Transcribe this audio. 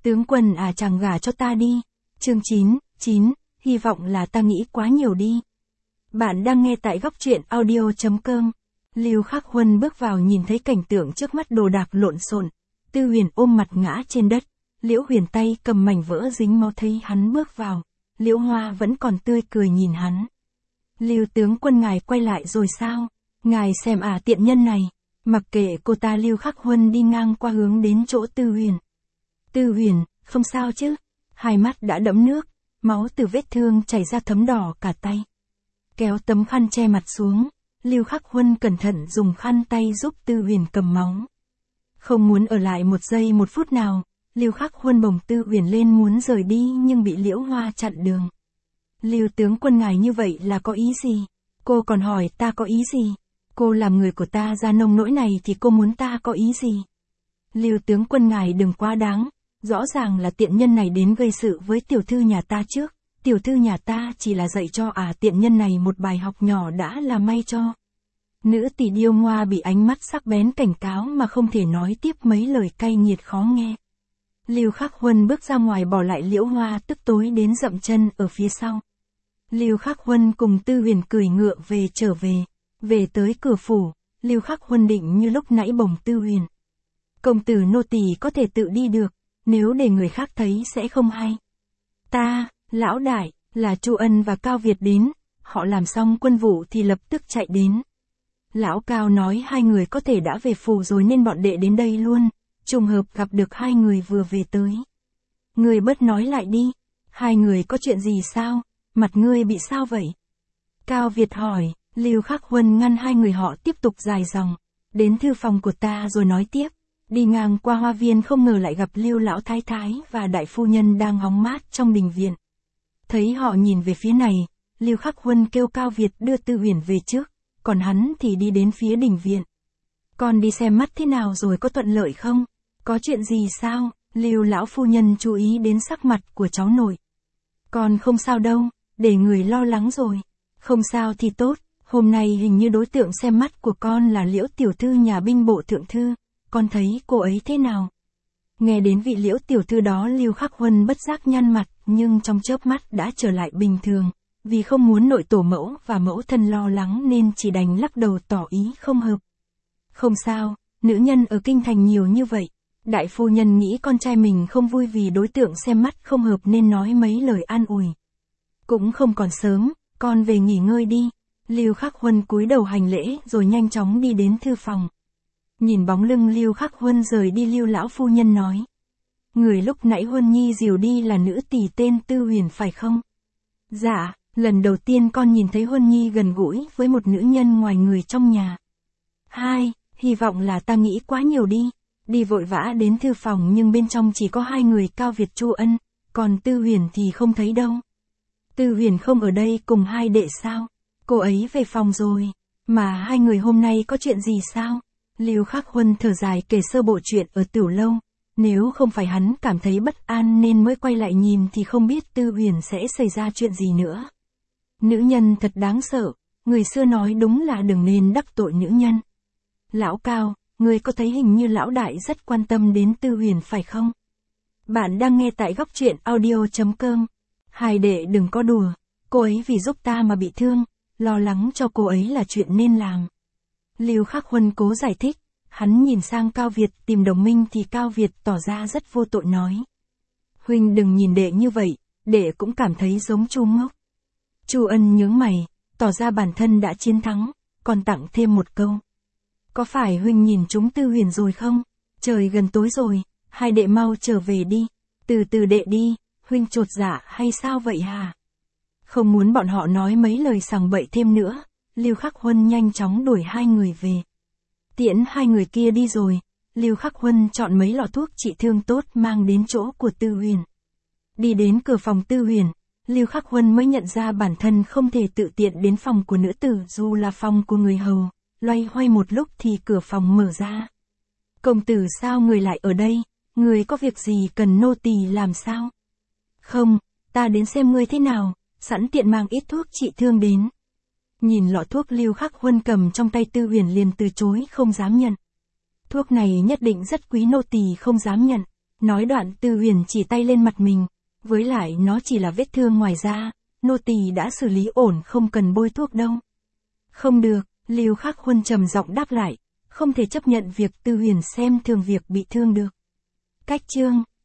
Tướng quân à, chàng gả cho ta đi. Chương 9, hy vọng là ta nghĩ quá nhiều đi. Bạn đang nghe tại góc truyện audio.com. Lưu Khắc Huân bước vào nhìn thấy cảnh tượng trước mắt đồ đạc lộn xộn. Tư Huyền ôm mặt ngã trên đất. Liễu Huyền tay cầm mảnh vỡ dính máu, thấy hắn bước vào. Liễu Hoa vẫn còn tươi cười nhìn hắn. Lưu tướng quân, ngài quay lại rồi sao? Ngài xem à, tiện nhân này. Mặc kệ cô ta, Lưu Khắc Huân đi ngang qua hướng đến chỗ Tư Huyền. Tư Huyền, không sao chứ? Hai mắt đã đẫm nước, máu từ vết thương chảy ra thấm đỏ cả tay. Kéo tấm khăn che mặt xuống, Lưu Khắc Huân cẩn thận dùng khăn tay giúp Tư Huyền cầm máu. Không muốn ở lại một giây một phút nào, Lưu Khắc Huân bồng Tư Huyền lên muốn rời đi nhưng bị Liễu Hoa chặn đường. Lưu tướng quân, ngài như vậy là có ý gì? Cô còn hỏi ta có ý gì? Cô làm người của ta ra nông nỗi này thì cô muốn ta có ý gì? Lưu tướng quân, ngài đừng quá đáng. Rõ ràng là tiện nhân này đến gây sự với tiểu thư nhà ta trước. Tiểu thư nhà ta chỉ là dạy cho tiện nhân này một bài học nhỏ đã là may cho. Nữ tỷ điêu ngoa bị ánh mắt sắc bén cảnh cáo mà không thể nói tiếp mấy lời cay nghiệt khó nghe. Lưu Khắc Huân bước ra ngoài bỏ lại Liễu Hoa tức tối đến dậm chân ở phía sau. Lưu Khắc Huân cùng Tư Huyền cười ngựa trở về. Về tới cửa phủ, Lưu Khắc Huân định như lúc nãy bồng Tư Huyền. Công tử nô tỳ có thể tự đi được, nếu để người khác thấy sẽ không hay. Ta, lão đại, là Chu Ân và Cao Việt đến, họ làm xong quân vụ thì lập tức chạy đến. Lão Cao nói hai người có thể đã về phủ rồi nên bọn đệ đến đây luôn, trùng hợp gặp được hai người vừa về tới. Người bớt nói lại đi, hai người có chuyện gì sao, mặt ngươi bị sao vậy? Cao Việt hỏi. Lưu Khắc Huân ngăn hai người họ tiếp tục dài dòng. Đến thư phòng của ta rồi nói tiếp. Đi ngang qua hoa viên không ngờ lại gặp Lưu lão thái thái và đại phu nhân đang hóng mát trong đình viện. Thấy họ nhìn về phía này, Lưu Khắc Huân kêu Cao Việt đưa Tư Huyền về trước, còn hắn thì đi đến phía đình viện. Con đi xem mắt thế nào rồi, có thuận lợi không? Có chuyện gì sao? Lưu lão phu nhân chú ý đến sắc mặt của cháu nội. Con không sao đâu, để người lo lắng rồi. Không sao thì tốt. Hôm nay hình như đối tượng xem mắt của con là Liễu tiểu thư nhà binh bộ thượng thư, con thấy cô ấy thế nào? Nghe đến vị Liễu tiểu thư đó, Lưu Khắc Huân bất giác nhăn mặt, nhưng trong chớp mắt đã trở lại bình thường, vì không muốn nội tổ mẫu và mẫu thân lo lắng nên chỉ đành lắc đầu tỏ ý không hợp. Không sao, nữ nhân ở kinh thành nhiều như vậy, đại phu nhân nghĩ con trai mình không vui vì đối tượng xem mắt không hợp nên nói mấy lời an ủi. Cũng không còn sớm, con về nghỉ ngơi đi. Lưu Khắc Huân cúi đầu hành lễ rồi nhanh chóng đi đến thư phòng. Nhìn bóng lưng Lưu Khắc Huân rời đi, Lưu lão phu nhân nói. Người lúc nãy Huân Nhi dìu đi là nữ tỳ tên Tư Huyền phải không? Dạ, lần đầu tiên con nhìn thấy Huân Nhi gần gũi với một nữ nhân ngoài người trong nhà. Hai, hy vọng là ta nghĩ quá nhiều đi. Đi vội vã đến thư phòng nhưng bên trong chỉ có hai người Cao Việt Chu Ân, còn Tư Huyền thì không thấy đâu. Tư Huyền không ở đây cùng hai đệ sao? Cô ấy về phòng rồi, mà hai người hôm nay có chuyện gì sao? Lưu Khắc Huân thở dài kể sơ bộ chuyện ở Tiểu Lâu. Nếu không phải hắn cảm thấy bất an nên mới quay lại nhìn thì không biết Tư Huyền sẽ xảy ra chuyện gì nữa. Nữ nhân thật đáng sợ, người xưa nói đúng là đừng nên đắc tội nữ nhân. Lão Cao, người có thấy hình như lão đại rất quan tâm đến Tư Huyền phải không? Bạn đang nghe tại góc truyện audio.com. Hai đệ đừng có đùa, cô ấy vì giúp ta mà bị thương. Lo lắng cho cô ấy là chuyện nên làm. Lưu Khắc Huân cố giải thích, hắn nhìn sang Cao Việt tìm đồng minh thì Cao Việt tỏ ra rất vô tội nói. Huynh đừng nhìn đệ như vậy, đệ cũng cảm thấy giống Chu ngốc. Chu Ân nhướng mày, tỏ ra bản thân đã chiến thắng, còn tặng thêm một câu. Có phải huynh nhìn trúng Tư Huyền rồi không? Trời gần tối rồi, hai đệ mau trở về đi. Từ từ đệ đi, huynh chột dạ hay sao vậy hả? Không muốn bọn họ nói mấy lời sằng bậy thêm nữa, Lưu Khắc Huân nhanh chóng đuổi hai người về. Tiễn hai người kia đi rồi, Lưu Khắc Huân chọn mấy lọ thuốc trị thương tốt mang đến chỗ của Tư Huyền. Đi đến cửa phòng Tư Huyền, Lưu Khắc Huân mới nhận ra bản thân không thể tự tiện đến phòng của nữ tử dù là phòng của người hầu, loay hoay một lúc thì cửa phòng mở ra. Công tử sao người lại ở đây, người có việc gì cần nô tỳ làm sao? Không, ta đến xem ngươi thế nào. Sẵn tiện mang ít thuốc trị thương đến. Nhìn lọ thuốc Lưu Khắc Huân cầm trong tay, Tư Huyền liền từ chối không dám nhận. Thuốc này nhất định rất quý, nô tỳ không dám nhận. Nói đoạn Tư Huyền chỉ tay lên mặt mình. Với lại nó chỉ là vết thương ngoài da, nô tỳ đã xử lý ổn không cần bôi thuốc đâu. Không được, Lưu Khắc Huân trầm giọng đáp lại. Không thể chấp nhận việc Tư Huyền xem thường việc bị thương được. Cách chương